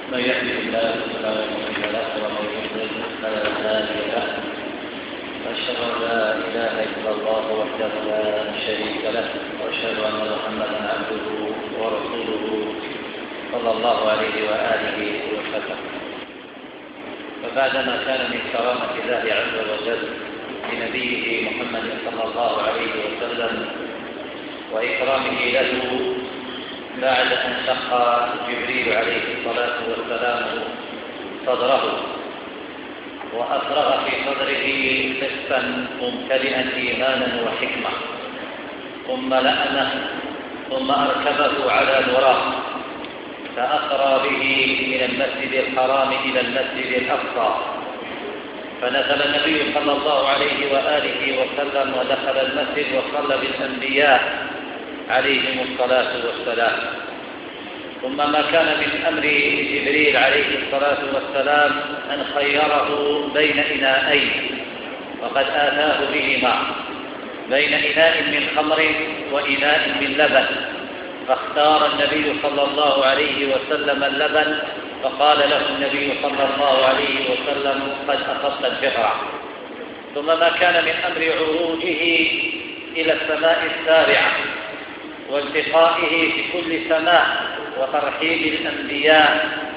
من يهده الله فلا مضل له ومن يضلل فلا هادي له. أشهد أن لا إله إلا الله وحده لا شريك له وأشهد أن محمدا عبده ورسوله صلى الله عليه وآله وسلم. فبعدما كان من كرامة الله عز وجل لنبيه محمد صلى الله عليه وسلم وإكرامه له بعد أن شق جبريل عليه الصلاة والسلام صدره وأفرغ في صدره قسطا ممتلئا إيمانا وحكمة، ثم لأنه ثم أركبه على الوراق فأسرى به من المسجد الحرام إلى المسجد الأقصى، فنزل النبي صلى الله عليه وآله وسلم ودخل المسجد وصلى بالأنبياء عليهم الصلاة والسلام. ثم ما كان من أمر جبريل عليه الصلاة والسلام أن خيره بين إناءين وقد آتاه بهما، بين إناء من خمر وإناء من لبن، فاختار النبي صلى الله عليه وسلم اللبن، فقال له النبي صلى الله عليه وسلم قد أخذت الفقرة. ثم ما كان من أمر عروجه إلى السماء السابعة والتقائه في كل سماء وترحيب الأنبياء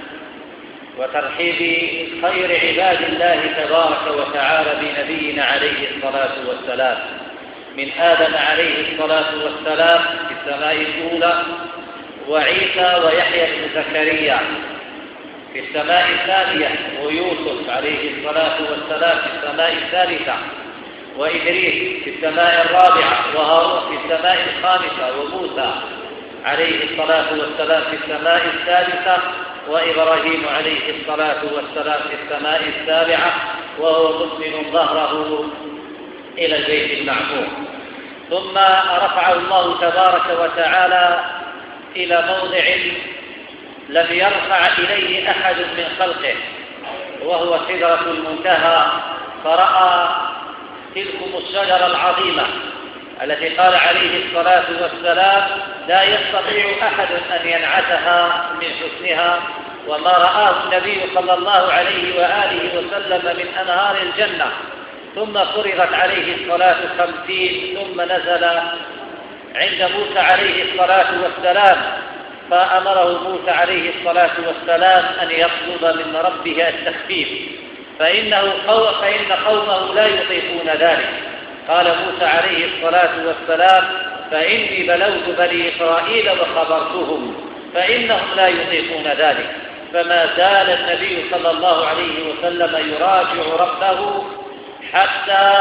وترحيب خير عباد الله تبارك وتعالى بنبينا عليه الصلاة والسلام، من آدم عليه الصلاة والسلام في السماء الأولى، وعيسى ويحيى بن زكريا في السماء الثانية، ويوسف عليه الصلاة والسلام في السماء الثالثة، وإدريس في السماء الرابعة، وهارون في السماء الخامسة، وموسى عليه الصلاة والسلام في السماء الثالثة، وإبراهيم عليه الصلاة والسلام في السماء السابعة، وهو مسلم ظهره إلى البيت المعمور. ثم رفعه الله تبارك وتعالى إلى موضع لم يرفع إليه أحد من خلقه، وهو سدرة المنتهى، فرأى تلكم الشجرة العظيمة التي قال عليه الصلاة والسلام لا يستطيع أحد أن ينعتها من حسنها، وما رآه النبي صلى الله عليه وآله وسلم من أنهار الجنة. ثم فرضت عليه الصلاة 50، ثم نزل عند موسى عليه الصلاة والسلام، فأمره موسى عليه الصلاة والسلام أن يطلب من ربه التخفيف، فإن قومه لا يطيقون ذلك. قال موسى عليه الصلاة والسلام فإني بلوت بني إسرائيل وخبرتهم فإنهم لا يطيقون ذلك. فما زال النبي صلى الله عليه وسلم يراجع ربه حتى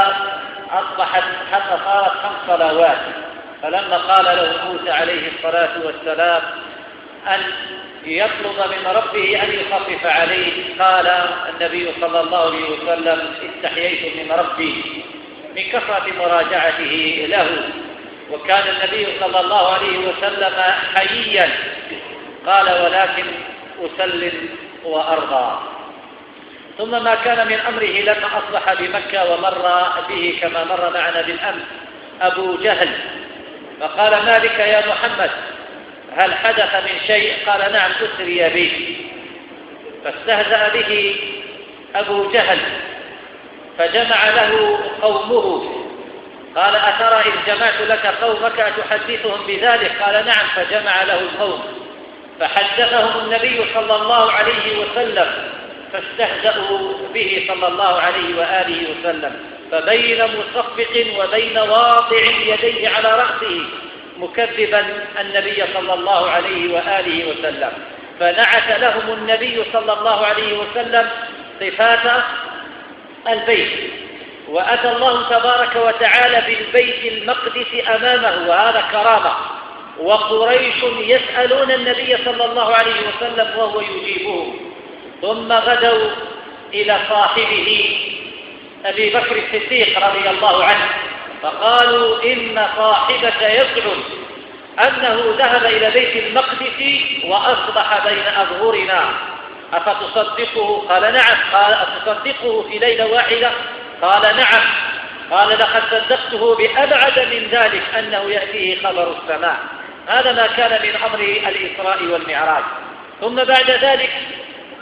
صارت 5 صلوات. فلما قال له موسى عليه الصلاة والسلام أن يطلب من ربه أن يخفف عليه، قال النبي صلى الله عليه وسلم استحييت من ربي من كثرة مراجعته له، وكان النبي صلى الله عليه وسلم حييا، قال ولكن أسلم وأرضى. ثم ما كان من أمره لما أصبح بمكة ومر به كما مر معنا بالأمس أبو جهل، فقال ما بك يا محمد هل حدث من شيء؟ قال نعم أسري بي. فاستهزأ به أبو جهل فجمع له قومه، قال أترى إن جمعت لك قومك أتحدثهم بذلك؟ قال نعم. فجمع له القوم فحدثهم النبي صلى الله عليه وسلم، فاستهزأوا به صلى الله عليه وآله وسلم، فبين مصفق وبين واضع يديه على رأسه مكذبا النبي صلى الله عليه وآله وسلم، فنعت لهم النبي صلى الله عليه وسلم صفات البيت، وأتى الله تبارك وتعالى بالبيت المقدس أمامه، وهذا كرامة، وقريش يسألون النبي صلى الله عليه وسلم وهو يجيبهم. ثم غدوا إلى صاحبه أبي بكر الصديق رضي الله عنه، فقالوا إن صاحبك يزعم أنه ذهب إلى بيت المقدس وأصبح بين أظهرنا، أفتصدقه؟ قال نعم. قال أتصدقه في ليلة واحدة؟ قال نعم. قال لقد صدقته بأبعد من ذلك أنه يأتيه خبر السماء. هذا ما كان من أمر الإسراء والمعراج. ثم بعد ذلك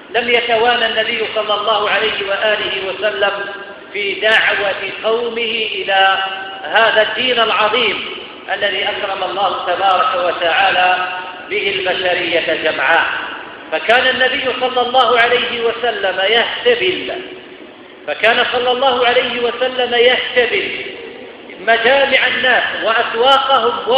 لم يتوانى النبي صلى الله عليه وآله وسلم في دعوة قومه إلى هذا الدين العظيم الذي أكرم الله تبارك وتعالى به البشرية جمعاء. فكان النبي صلى الله عليه وسلم يهتبل مجامع الناس وأسواقهم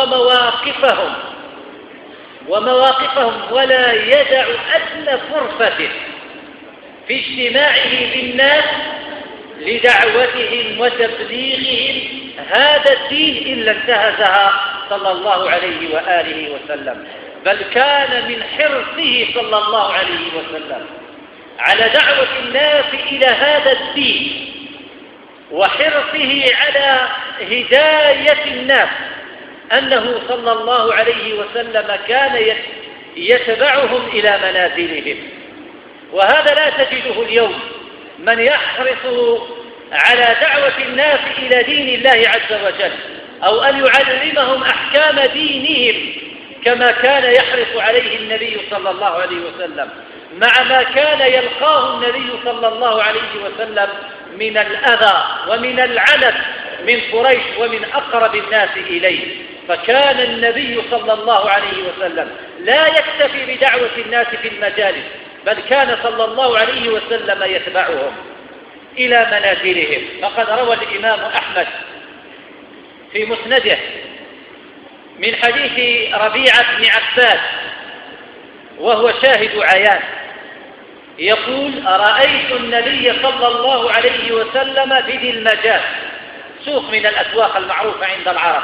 ومواقفهم ولا يدع أدنى فرصة في اجتماعه بالناس لدعوتهم وتبليغهم هذا الدين إلا انتهزها صلى الله عليه وآله وسلم، بل كان من حرصه صلى الله عليه وسلم على دعوة الناس إلى هذا الدين وحرصه على هداية الناس أنه صلى الله عليه وسلم كان يتبعهم إلى منازلهم. وهذا لا تجده اليوم من يحرص على دعوة الناس إلى دين الله عز وجل أو أن يعلمهم أحكام دينهم كما كان يحرص عليه النبي صلى الله عليه وسلم، مع ما كان يلقاه النبي صلى الله عليه وسلم من الأذى ومن العنت من قريش ومن أقرب الناس إليه. فكان النبي صلى الله عليه وسلم لا يكتفي بدعوة الناس في المجالس، بل كان صلى الله عليه وسلم يتبعهم إلى منازلهم. فقد روى الإمام أحمد في مسنده من حديث ربيعة بن عباس وهو شاهد عيان يقول: رأيت النبي صلى الله عليه وسلم بذي المجاز، سوق من الأسواق المعروفة عند العرب.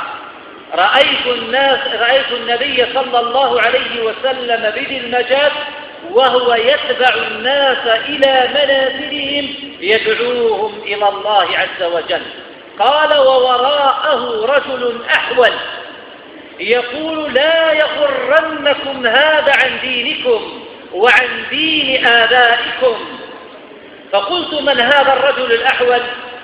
رأيت النبي صلى الله عليه وسلم بذي المجاز وهو يتبع الناس إلى منازلهم يدعوهم إلى الله عز وجل. قال: ووراءه رجل أحول يقول: لا يغرنكم هذا عن دينكم وعن دين آبائكم. فقلت: من هذا الرجل الأحول؟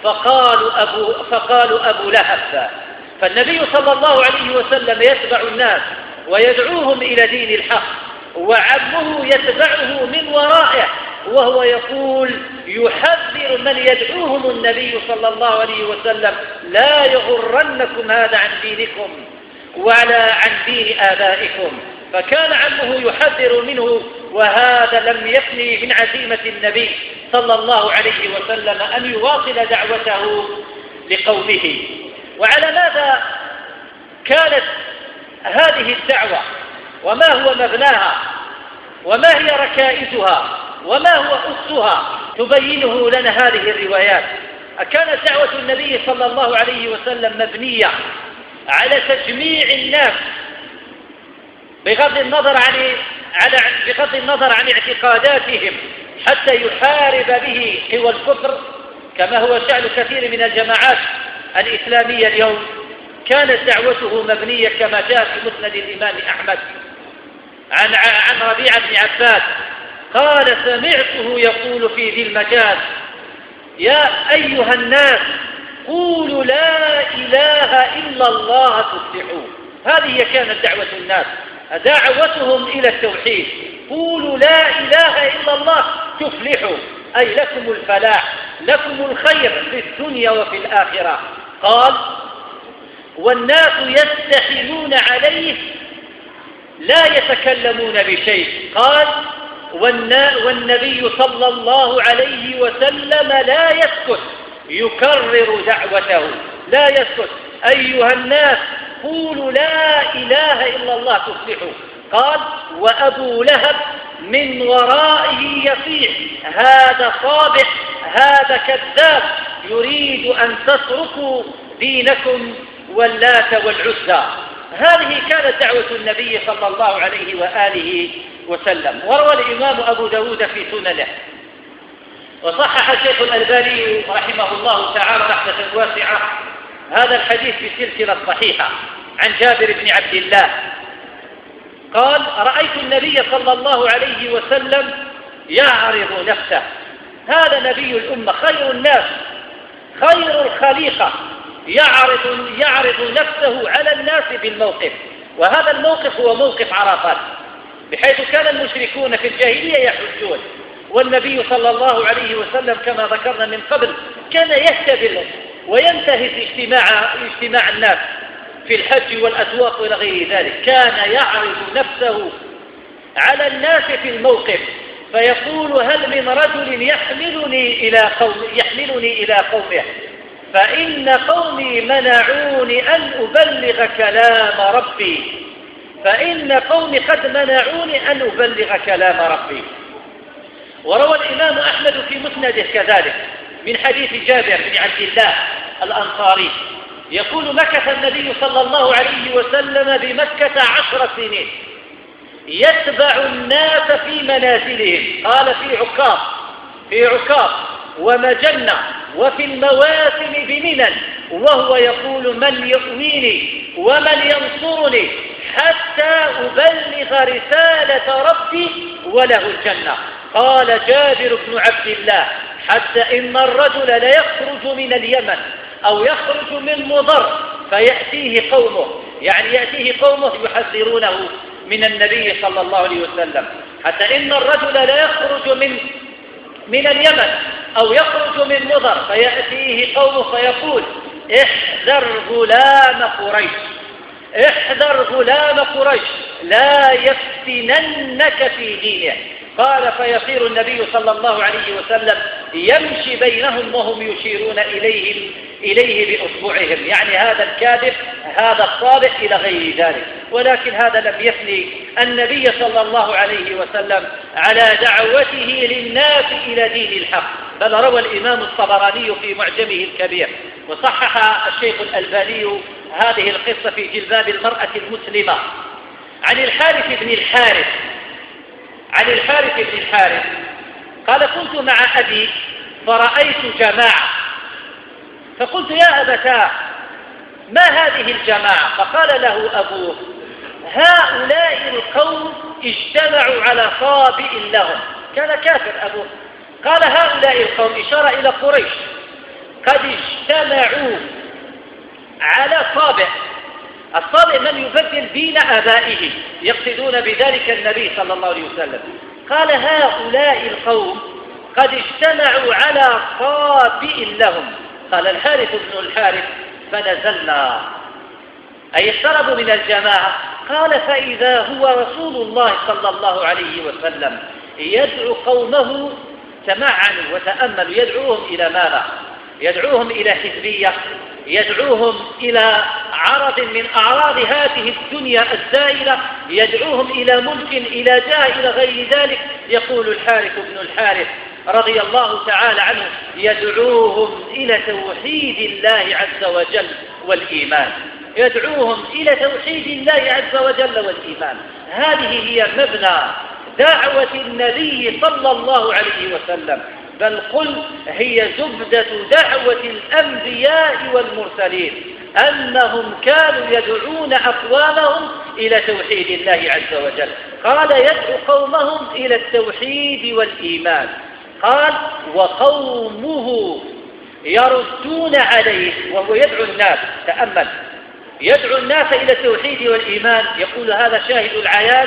فقالوا أبو لهب. فالنبي صلى الله عليه وسلم يتبع الناس ويدعوهم إلى دين الحق، وعمه يتبعه من ورائه وهو يقول يحذر من يدعوهم النبي صلى الله عليه وسلم: لا يغرنكم هذا عن دينكم ولا عن دين آبائكم. فكان عمه يحذر منه، وهذا لم يفني من عزيمة النبي صلى الله عليه وسلم أن يواصل دعوته لقومه. وعلى ماذا كانت هذه الدعوة؟ وما هو مبناها؟ وما هي ركائزها؟ وما هو أسسها؟ تبينه لنا هذه الروايات. كانت دعوة النبي صلى الله عليه وسلم مبنية على تجميع الناس بغض النظر عن اعتقاداتهم حتى يحارب به قوى الكفر، كما هو شأن كثير من الجماعات الإسلامية اليوم. كانت دعوته مبنية كما جاء في مسند الإمام أحمد عن ربيعة بن عباس قال: سمعته يقول في ذي المجاز: يا أيها الناس قولوا لا إله إلا الله تفلحوا. هذه كانت دعوة الناس، دعوتهم إلى التوحيد. قولوا لا إله إلا الله تفلحوا، أي لكم الفلاح، لكم الخير في الدنيا وفي الآخرة. قال: والناس يستحيلون عليه لا يتكلمون بشيء. قال: والنبي صلى الله عليه وسلم لا يسكت، يكرر دعوته لا يسكت: أيها الناس قولوا لا إله إلا الله تفلحوا. قال: وأبو لهب من ورائه يصيح: هذا صابح، هذا كذاب، يريد أن تتركوا دينكم واللات والعزى. هذه كانت دعوة النبي صلى الله عليه وآله وسلم. وروى الإمام أبو داود في سننه وصحح الشيخ الألباني رحمه الله تعالى رحمة واسعة هذا الحديث في السلسلة الصحيحة عن جابر بن عبد الله قال: رأيت النبي صلى الله عليه وسلم يعرض نفسه. هذا نبي الأمة، خير الناس، خير الخليقة، يعرض نفسه على الناس بالموقف. وهذا الموقف هو موقف عرفات، بحيث كان المشركون في الجاهلية يحجون والنبي صلى الله عليه وسلم كما ذكرنا من قبل كان يهتدل وينتهز اجتماع الناس في الحج والأسواق إلى غير ذلك. كان يعرض نفسه على الناس في الموقف فيقول: هل من رجل يحملني إلى قومه فإن قومي منعوني أن أبلغ كلام ربي، فإن قومي قد منعوني أن أبلغ كلام ربي. وروى الإمام أحمد في مسنده كذلك من حديث جابر بن عبد الله الأنصاري يقول: مكث النبي صلى الله عليه وسلم بمكة 10 سنين يتبع الناس في منازلهم، قال في عكاظ ومجنة وفي المواسم بمنى، وهو يقول: من يؤويني ومن ينصرني حتى أبلغ رسالة ربي وله الجنة. قال جابر بن عبد الله: حتى إن الرجل ليخرج من اليمن أو يخرج من مضر فيأتيه قومه، يعني يأتيه قومه يحذرونه من النبي صلى الله عليه وسلم، حتى إن الرجل ليخرج من اليمن أو يخرج من مضر فيأتيه قومه فيقول: احذر غلام قريش لا يفتننك في دينه. قال: فيصير النبي صلى الله عليه وسلم يمشي بينهم وهم يشيرون إليه بأصبعهم، يعني هذا الكاذب هذا الصادق إلى غير ذلك. ولكن هذا لم يثني النبي صلى الله عليه وسلم على دعوته للناس إلى دين الحق، بل روى الإمام الطبراني في معجمه الكبير وصحح الشيخ الألباني هذه القصة في جلباب المرأة المسلمة عن الحارث بن الحارث قال: كنت مع أبي فرأيت جماعة فقلت: يا أبتاه ما هذه الجماعة؟ فقال له أبوه: هؤلاء القوم اجتمعوا على صابئ لهم. كان كافر أبوه. قال: هؤلاء القوم إشارة إلى قريش قد اجتمعوا على صابئ. الصابئ من يبدل دين آبائه، يقصدون بذلك النبي صلى الله عليه وسلم. قال: هؤلاء القوم قد اجتمعوا على صابئ لهم. قال الحارث بن الحارث: فنزلنا، أي اقتربوا من الجماعة. قال: فإذا هو رسول الله صلى الله عليه وسلم يدعو قومه، تمعنوا وتأملوا، يدعوهم إلى ماذا؟ يدعوهم إلى حزبية، يدعوهم إلى عرض من أعراض هذه الدنيا الزائلة، يدعوهم إلى ملك، إلى جاه، إلى غير ذلك. يقول الحارث بن الحارث رضي الله تعالى عنه: يدعوهم إلى توحيد الله عز وجل والإيمان، يدعوهم إلى توحيد الله عز وجل والإيمان. هذه هي مبنى دعوة النبي صلى الله عليه وسلم، بل قل هي زبدة دعوة الأنبياء والمرسلين، أنهم كانوا يدعون أقوامهم إلى توحيد الله عز وجل. قال: يدعو قومهم إلى التوحيد والإيمان. قال: وقومه يردون عليه، وهو يدعو الناس، تأمل، يدعو الناس إلى التوحيد والإيمان. يقول هذا شاهد العيان،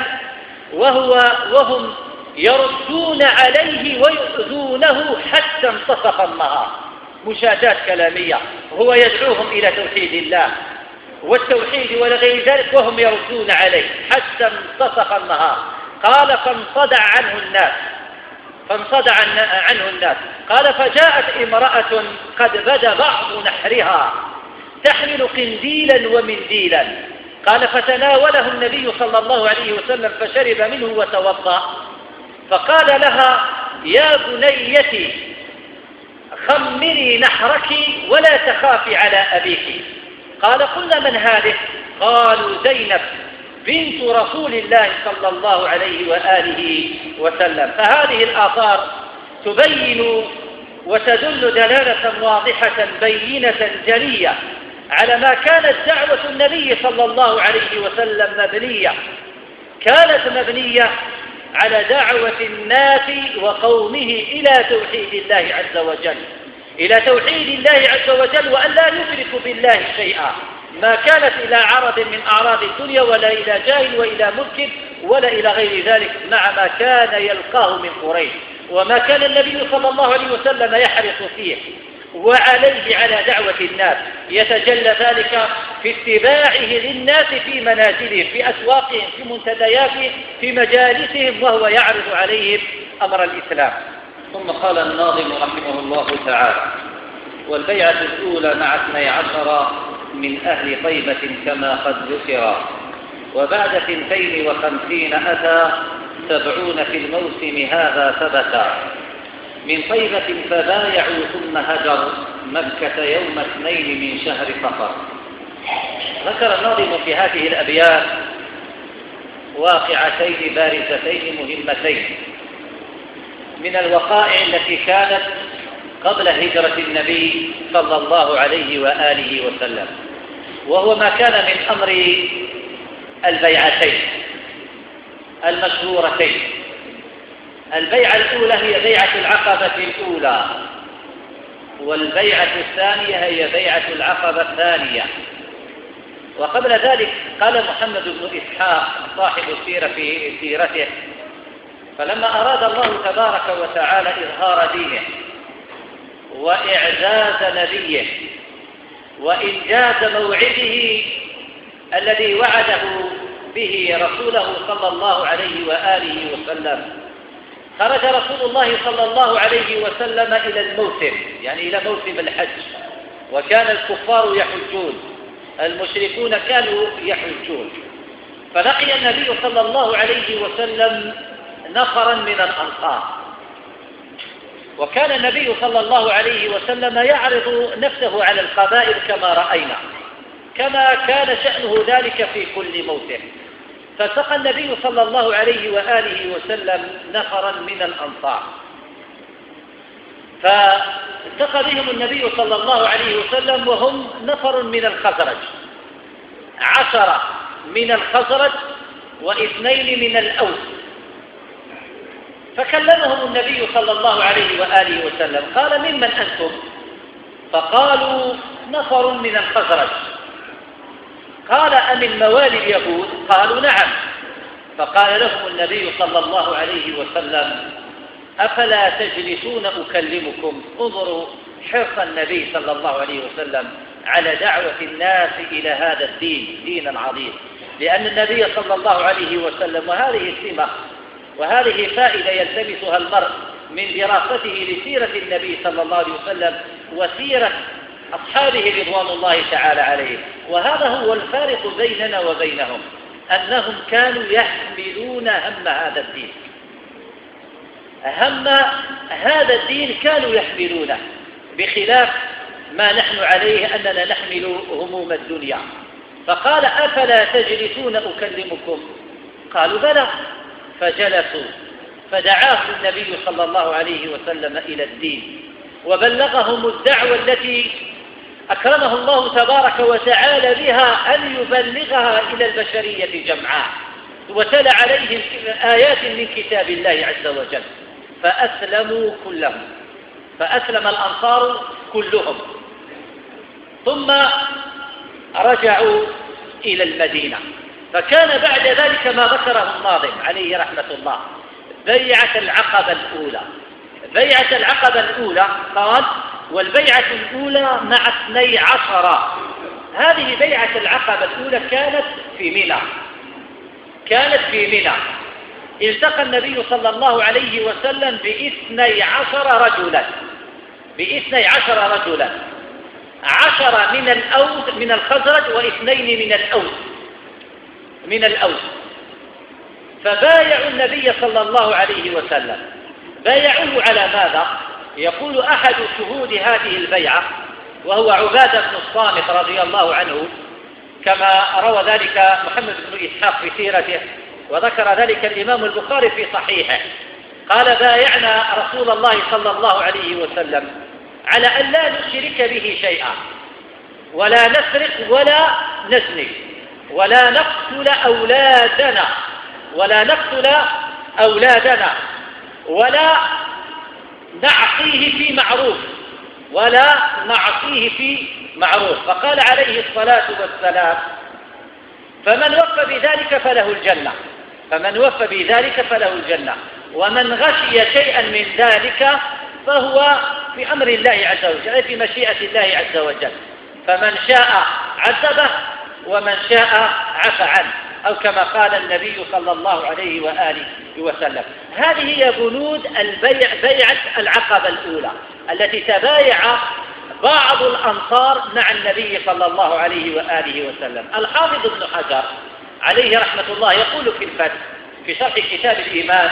وهم يردون عليه ويؤذونه حتى انتصف النهار. مشاجات كلامية. هو يدعوهم إلى توحيد الله والتوحيد ولغير ذلك وهم يردون عليه حتى انتصف النهار. قال: فانصدع عنه الناس. قال: فجاءت امرأة قد بدا بعض نحرها تحمل قنديلا ومنديلا. قال: فتناوله النبي صلى الله عليه وسلم فشرب منه وتوضأ. فقال لها: يا بنيتي خمري نحرك ولا تخافي على أبيك. قال: قلنا: من هذه؟ قالوا: زينب بنت رسول الله صلى الله عليه وآله وسلم. فهذه الآثار تبين وتدل دلالة واضحة بينة جلية على ما كانت دعوة النبي صلى الله عليه وسلم مبنية، كانت مبنية على دعوة الناس وقومه إلى توحيد الله عز وجل، إلى توحيد الله عز وجل، وأن لا يشركوا بالله شيئا، ما كانت إلى عرض من أعراض الدنيا ولا إلى جاه وإلى ملك ولا إلى غير ذلك، مع ما كان يلقاه من قريش. وما كان النبي صلى الله عليه وسلم يحرص فيه وعليه على دعوة الناس يتجلى ذلك في اتباعه للناس في منازلهم، في أسواقهم، في منتدياتهم، في مجالسهم، وهو يعرض عليهم أمر الإسلام. ثم قال الناظم رحمه الله تعالى: والبيعة الأولى مع 12 من أهل طيبة كما قد ذكر، وبعد 52 أتى 70 في الموسم هذا ثبتا، من طيبة فبايعوا ثم هجر مكة يوم 2 من شهر صفر. ذكر الناظم في هذه الأبيات واقعتين بارزتين مهمتين من الوقائع التي كانت قبل هجرة النبي صلى الله عليه وآله وسلم، وهو ما كان من أمر البيعتين المشهورتين. البيعة الأولى هي بيعة العقبة الأولى، والبيعة الثانية هي بيعة العقبة الثانية. وقبل ذلك قال محمد بن إسحاق صاحب السيرة في سيرته: فلما أراد الله تبارك وتعالى إظهار دينه وإعزاز نبيه وإنجاز موعده الذي وعده به رسوله صلى الله عليه وآله وسلم، خرج رسول الله صلى الله عليه وسلم إلى الموسم، يعني إلى موسم الحج، وكان الكفار يحجون، المشركون كانوا يحجون. فلقي النبي صلى الله عليه وسلم نفرا من الأنصار، وكان النبي صلى الله عليه وسلم يعرض نفسه على القبائل كما رأينا، كما كان شأنه ذلك في كل موسم. فسقى النبي صلى الله عليه وآله وسلم نفرا من الأنصار، فالتقى بهم النبي صلى الله عليه وسلم وهم نفر من الخزرج، 10 من الخزرج و2 من الأوس. فكلمهم النبي صلى الله عليه وآله وسلم، قال: ممن أنتم؟ فقالوا: نفر من الخزرج. قال: أمن موالي اليهود؟ قالوا: نعم. فقال لهم النبي صلى الله عليه وسلم: أفلا تجلسون أكلمكم؟ انظروا حرص النبي صلى الله عليه وسلم على دعوة الناس إلى هذا الدين، دين عظيم، لأن النبي صلى الله عليه وسلم، وهذه السمة وهذه فائدة يلتمسها المرء من دراسته لسيرة النبي صلى الله عليه وسلم وسيرة أصحابه رضوان الله تعالى عليهم، وهذا هو الفارق بيننا وبينهم، أنهم كانوا يحملون هم هذا الدين، هم هذا الدين كانوا يحملونه، بخلاف ما نحن عليه أننا نحمل هموم الدنيا. فقال: أفلا تجلسون أكلمكم؟ قالوا: بلى. فجلسوا، فدعاهم النبي صلى الله عليه وسلم إلى الدين، وبلغهم الدعوة التي أكرمه الله تبارك وتعالى بها أن يبلغها إلى البشرية جمعاء، وتلا عليهم آيات من كتاب الله عز وجل، فأسلموا كلهم، فأسلم الأنصار كلهم، ثم رجعوا إلى المدينة. فكان بعد ذلك ما ذكره الناظم عليه رحمة الله: بيعة العقبة الأولى. بيعة العقبة الأولى قال: والبيعة الأولى مع 12. هذه بيعة العقبة الأولى كانت في منى، التقى النبي صلى الله عليه وسلم ب12 رجلا، 10 من الأوس من الخزرج و2 من الأوس. فبايعوا النبي صلى الله عليه وسلم. بايعوه على ماذا؟ يقول أحد شهود هذه البيعة وهو عبادة بن الصامت رضي الله عنه، كما روى ذلك محمد بن إسحاق في سيرته، وذكر ذلك الإمام البخاري في صحيحه. قال: بايعنا رسول الله صلى الله عليه وسلم على أن لا نشرك به شيئا، ولا نسرق ولا نزني، ولا نقتل أولادنا، ولا نعصيه في معروف، فقال عليه الصلاة والسلام: فمن وفى بذلك فله الجنة، ومن غشي شيئا من ذلك فهو في أمر الله عز وجل، أي في مشيئة الله عز وجل، فمن شاء عذبه ومن شاء عفى عنه، أو كما قال النبي صلى الله عليه وآله وسلم. هذه هي بنود بيعة العقبة الأولى التي تبايع بعض الأنصار مع النبي صلى الله عليه وآله وسلم. الحافظ ابن حجر عليه رحمة الله يقول في الفتح في شرح كتاب الإيمان،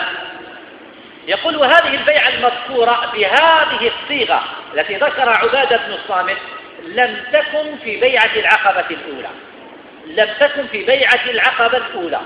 يقول: وهذه البيعة المذكورة بهذه الصيغة التي ذكر عبادة بن الصامت لم تكن في بيعة العقبة الأولى، لم تكن في بيعة العقبة الأولى،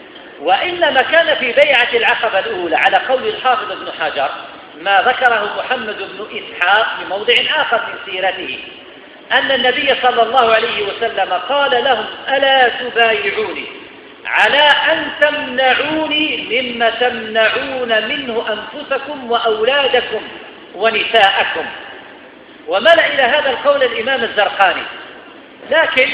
وإنما كان في بيعة العقبة الأولى على قول الحافظ ابن حجر ما ذكره محمد بن إسحاق في موضع آخر من سيرته، أن النبي صلى الله عليه وسلم قال لهم: ألا تبايعوني على أن تمنعوني مما تمنعون منه أنفسكم وأولادكم ونساءكم. وملأ إلى هذا القول الإمام الزرقاني، لكن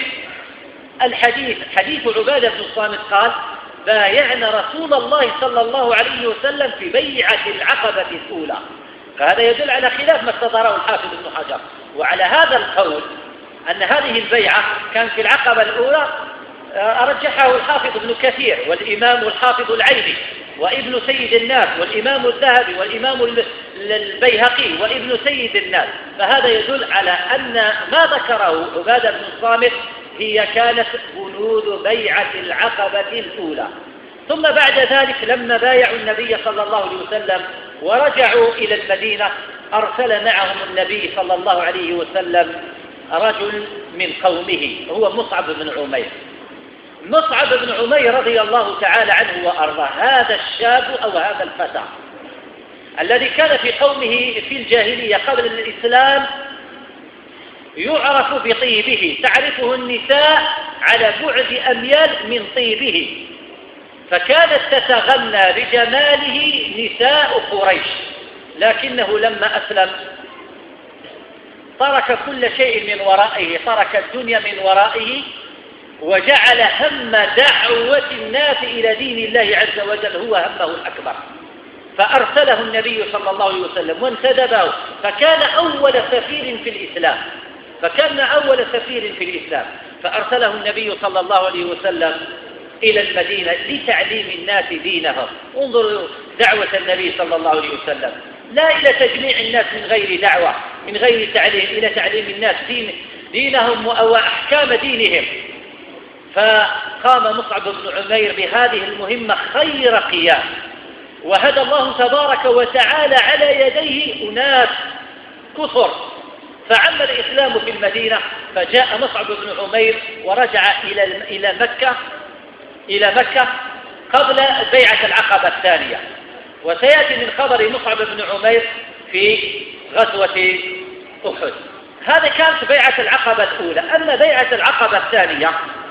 الحديث حديث عبادة بن الصامت قال: بايعنا رسول الله صلى الله عليه وسلم في بيعة العقبة الأولى، فهذا يدل على خلاف ما استظهره الحافظ ابن حجر. وعلى هذا القول أن هذه البيعة كان في العقبة الأولى أرجحه الحافظ ابن كثير والإمام الحافظ العيني وابن سيد الناس والإمام الذهبي والإمام البيهقي وابن سيد الناس، فهذا يدل على أن ما ذكره عبادة بن الصامت هي كانت بنود بيعة العقبة الأولى. ثم بعد ذلك لما بايعوا النبي صلى الله عليه وسلم ورجعوا إلى المدينة أرسل معهم النبي صلى الله عليه وسلم رجل من قومه هو مصعب بن عمير. مصعب بن عمير رضي الله تعالى عنه وأرضاه، هذا الشاب أو هذا الفتى الذي كان في قومه في الجاهلية قبل الإسلام يعرف بطيبه، تعرفه النساء على بعد أميال من طيبه، فكانت تتغنى بجماله نساء قريش، لكنه لما أسلم ترك كل شيء من ورائه، ترك الدنيا من ورائه، وجعل هم دعوة الناس إلى دين الله عز وجل هو همه الأكبر، فأرسله النبي صلى الله عليه وسلم وانتدبه، فكان أول سفير في الإسلام، فأرسله النبي صلى الله عليه وسلم إلى المدينة لتعليم الناس دينهم. انظروا دعوة النبي صلى الله عليه وسلم، لا إلى تجميع الناس من غير دعوة من غير تعليم، إلى تعليم الناس دينهم وأحكام دينهم. فقام مصعب بن عمير بهذه المهمة خير قيام، وهدى الله تبارك وتعالى على يديه أناس كثر، فعم الإسلام في المدينة. فجاء مصعب بن عمير ورجع إلى مكة قبل بيعة العقبة الثانية، وسيأتي من خبر مصعب بن عمير في غزوة أحد. هذا كانت بيعة العقبة الأولى. أما بيعة العقبة الثانية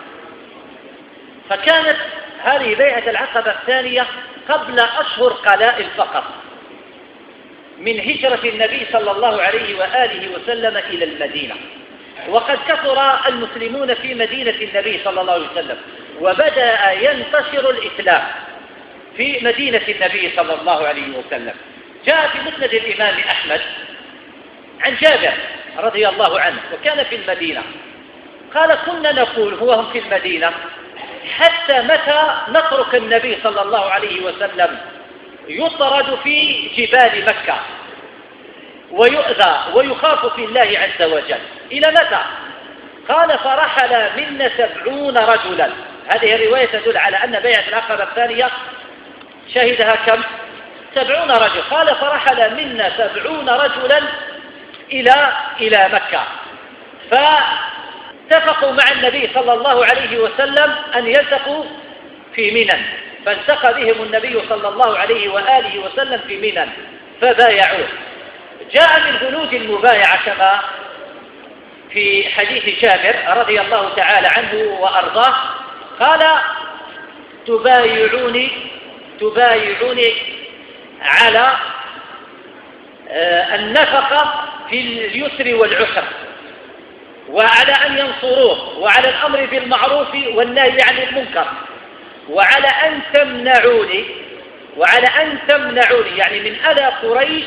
فكانت هذه بيعة العقبة الثانية قبل أشهر قلائل فقط من هجرة النبي صلى الله عليه وآله وسلم إلى المدينة، وقد كثر المسلمون في مدينة النبي صلى الله عليه وسلم، وبدأ ينتشر الإسلام في مدينة النبي صلى الله عليه وسلم. جاء في مسند الإمام أحمد عن جابر رضي الله عنه وكان في المدينة قال: كنا نقول وهم في المدينة حتى متى نترك النبي صلى الله عليه وسلم يطرد في جبال مكة ويؤذى ويخاف في الله عز وجل، إلى متى؟ قال: فرحل منا 70 رجلا. هذه الرواية تدل على أن بيعة العقبة الثانية شهدها كم؟ 70 رجل. قال: فرحل منا 70 رجلا إلى مكة، فاتفقوا مع النبي صلى الله عليه وسلم أن يلتقوا في منى، فالتقى بهم النبي صلى الله عليه وآله وسلم في منى فبايعوه. جاء من بنود المبايعة كما في حديث جابر رضي الله تعالى عنه وأرضاه قال: تبايعوني على النفقة في اليسر والعسر، وعلى أن ينصروه، وعلى الأمر بالمعروف والنهي عن المنكر، وعلى أن تمنعوني وعلى أن تمنعوني، يعني من أذى قريش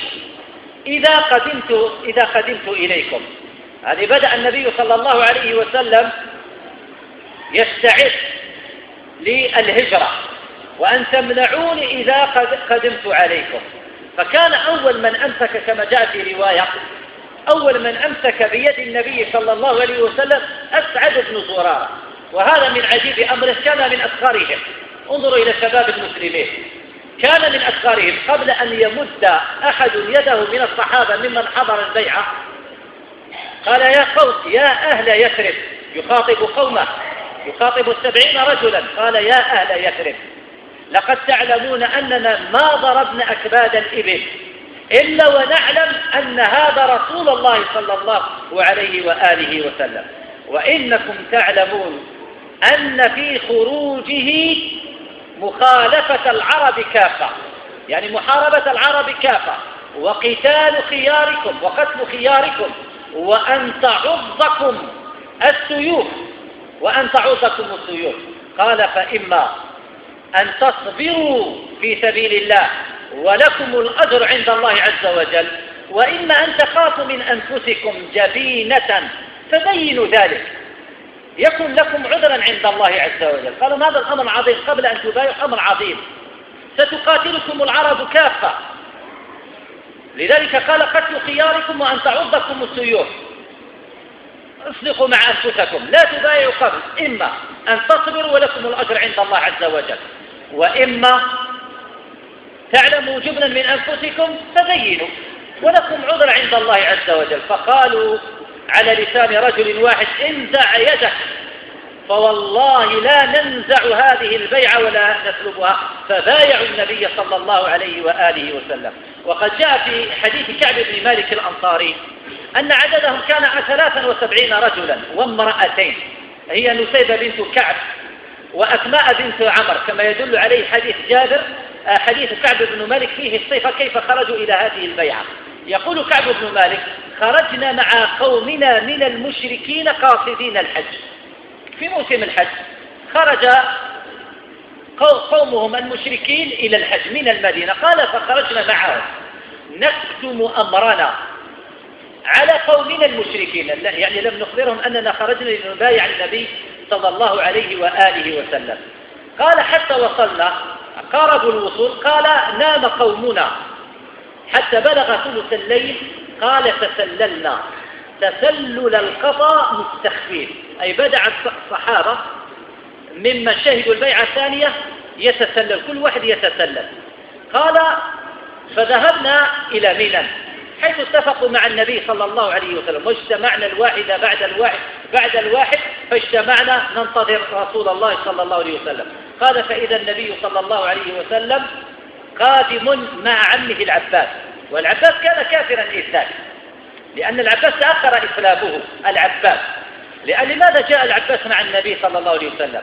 إذا قدمت إليكم. هذه بدأ النبي صلى الله عليه وسلم يستعد للهجرة، وأن تمنعوني إذا قدمت عليكم. فكان أول من أمسك كما جاء في رواية، أول من أمسك بيد النبي صلى الله عليه وسلم أسعد بن زرارة، وهذا من عجيب أمره، كان من أصغرهم. انظروا إلى شباب المسلمين، كان من أصغرهم. قبل أن يمد أحد يده من الصحابة ممن حضر البيعة قال: يا قوم، يا أهل يثرب، يخاطب قومه، يخاطب 70 رجلا، قال: يا أهل يثرب، لقد تعلمون أننا ما ضربنا أكباد الإبل إلا ونعلم أن هذا رسول الله صلى الله عليه وآله وسلم، وإنكم تعلمون أن في خروجه مخالفة العرب كافة، يعني محاربة العرب كافة، وقتال خياركم وقتل خياركم، وأن تعضكم السيوف، قال: فإما أن تصبروا في سبيل الله ولكم الأجر عند الله عز وجل، وإما أن تخافوا من أنفسكم جبينة فبينوا ذلك يكن لكم عذرا عند الله عز وجل. قالوا: هذا الأمر عظيم، قبل أن تبايعوا أمر عظيم، ستقاتلكم العرب كافة، لذلك قال: قتل خياركم وأن تعضكم السيوف، اصدقوا مع أنفسكم، لا تبايعوا قبل، إما أن تصبروا ولكم الأجر عند الله عز وجل، وإما تعلموا جبنا من أنفسكم فبينوا ولكم عذر عند الله عز وجل. فقالوا على لسان رجل واحد: انزع يدك، فوالله لا ننزع هذه البيعة ولا نسلبها. فبايعوا النبي صلى الله عليه وآله وسلم. وقد جاء في حديث كعب بن مالك الأنصاري أن عددهم كان 73 رجلا وامرأتين، هي نسيبة بنت كعب وأسماء بنت عمر، كما يدل عليه حديث جابر، حديث كعب بن مالك فيه الصفة كيف خرجوا إلى هذه البيعة. يقول كعب بن مالك: خرجنا مع قومنا من المشركين قاصدين الحج. في موسم الحج خرج قومهم المشركين إلى الحج من المدينة، قال: فخرجنا معهم نكتم أمرنا على قومنا المشركين، يعني لم نخبرهم أننا خرجنا لنبايع النبي صلى الله عليه وآله وسلم. قال: حتى وصلنا، قاربوا الوصول، قال: نام قومنا حتى بلغ ثلث الليل، قال: تسللنا تسلل القضاء مستخفين، أي بدأ الصحابة ممن شهدوا البيعة الثانية يتسلل، كل واحد يتسلل. قال: فذهبنا إلى منى حيث اتفقوا مع النبي صلى الله عليه وسلم، واجتمعنا الواحد بعد الواحد فاجتمعنا ننتظر رسول الله صلى الله عليه وسلم. قال: فإذا النبي صلى الله عليه وسلم قادم مع عمه العباس، والعباس كان كافرا إذ ذاك، لأن العباس تأخر إسلامه. العباس لماذا جاء العباس مع النبي صلى الله عليه وسلم؟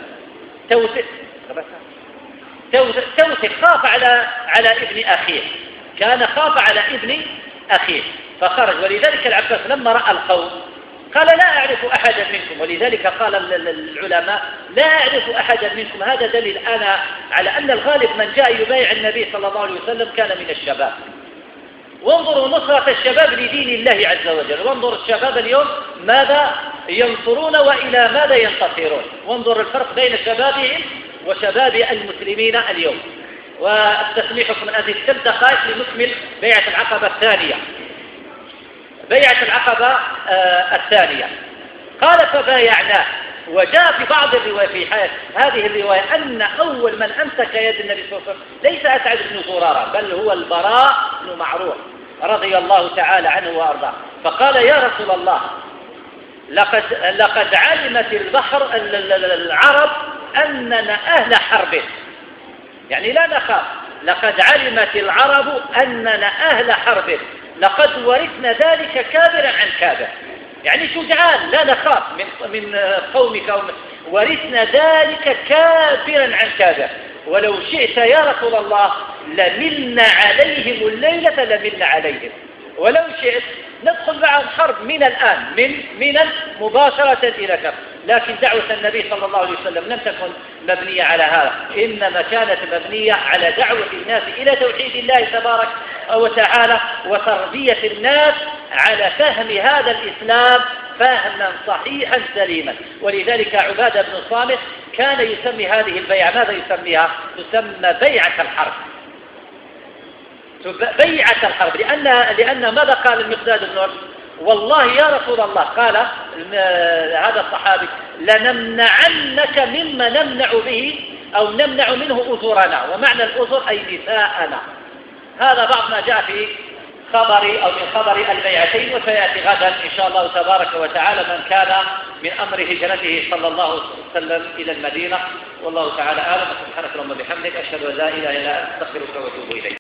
توثق، خاف على ابن أخيه، كان خاف على ابن أخيه فخرج. ولذلك العباس لما رأى القوم قال: لا أعرف أحدا منكم، ولذلك قال العلماء: لا أعرف أحدا منكم. هذا دليل أنا على أن الغالب من جاء يبايع النبي صلى الله عليه وسلم كان من الشباب. وانظروا نصرة الشباب لدين الله عز وجل، وانظروا الشباب اليوم ماذا ينصرون وإلى ماذا ينتصرون، وانظر الفرق بين شبابهم وشباب المسلمين اليوم. واستسمحكم من هذه 3 دقائق لنكمل بيعة العقبة الثانية. بيعة العقبة الثانية قال: فبايعناه. وجاء في بعض الروايات في هذه الرواية أن أول من أمسك يد النبي صلى الله عليه وسلم ليس أسعد بن زرارة، بل هو البراء بن معروف رضي الله تعالى عنه وأرضاه. فقال: يا رسول الله، لقد علمت العرب أننا أهل حرب، يعني لا نخاف. لقد علمت العرب أننا أهل حرب، لقد ورثنا ذلك كابرا عن كابر، يعني شجعان لا نخاف من قومك، ورثنا ذلك كابرا عن كابر، ولو شئت يا رسول الله لملنا عليهم الليلة لملنا عليهم، ولو شئت ندخل معهم حرب من الآن، من مباشرة إلى كفر. لكن دعوة النبي صلى الله عليه وسلم لم تكن مبنية على هذا، إنما كانت مبنية على دعوة الناس إلى توحيد الله تبارك وتعالى وتربية الناس على فهم هذا الإسلام فهما صحيحا سليما. ولذلك عبادة بن الصامت كان يسمي هذه البيعة، ماذا يسميها؟ تسمى بيعة الحرب. بيعة الحرب، لأن ماذا قال المقداد بن عمر؟ والله يا رسول الله، قال هذا الصحابي: لنمنعنك مما نمنع به أو نمنع منه أذرنا، ومعنى الأذر أي نساءنا. هذا بعض ما جاء في خبر أو من خبر البيعتين، وسيأتي غدا إن شاء الله تبارك وتعالى من كان من أمر هجرته صلى الله عليه وسلم إلى المدينة. والله تعالى أعلم. سبحانك اللهم وبحمدك، أشهد أن لا إله إلا أنت، أستغفرك وأتوب إليك.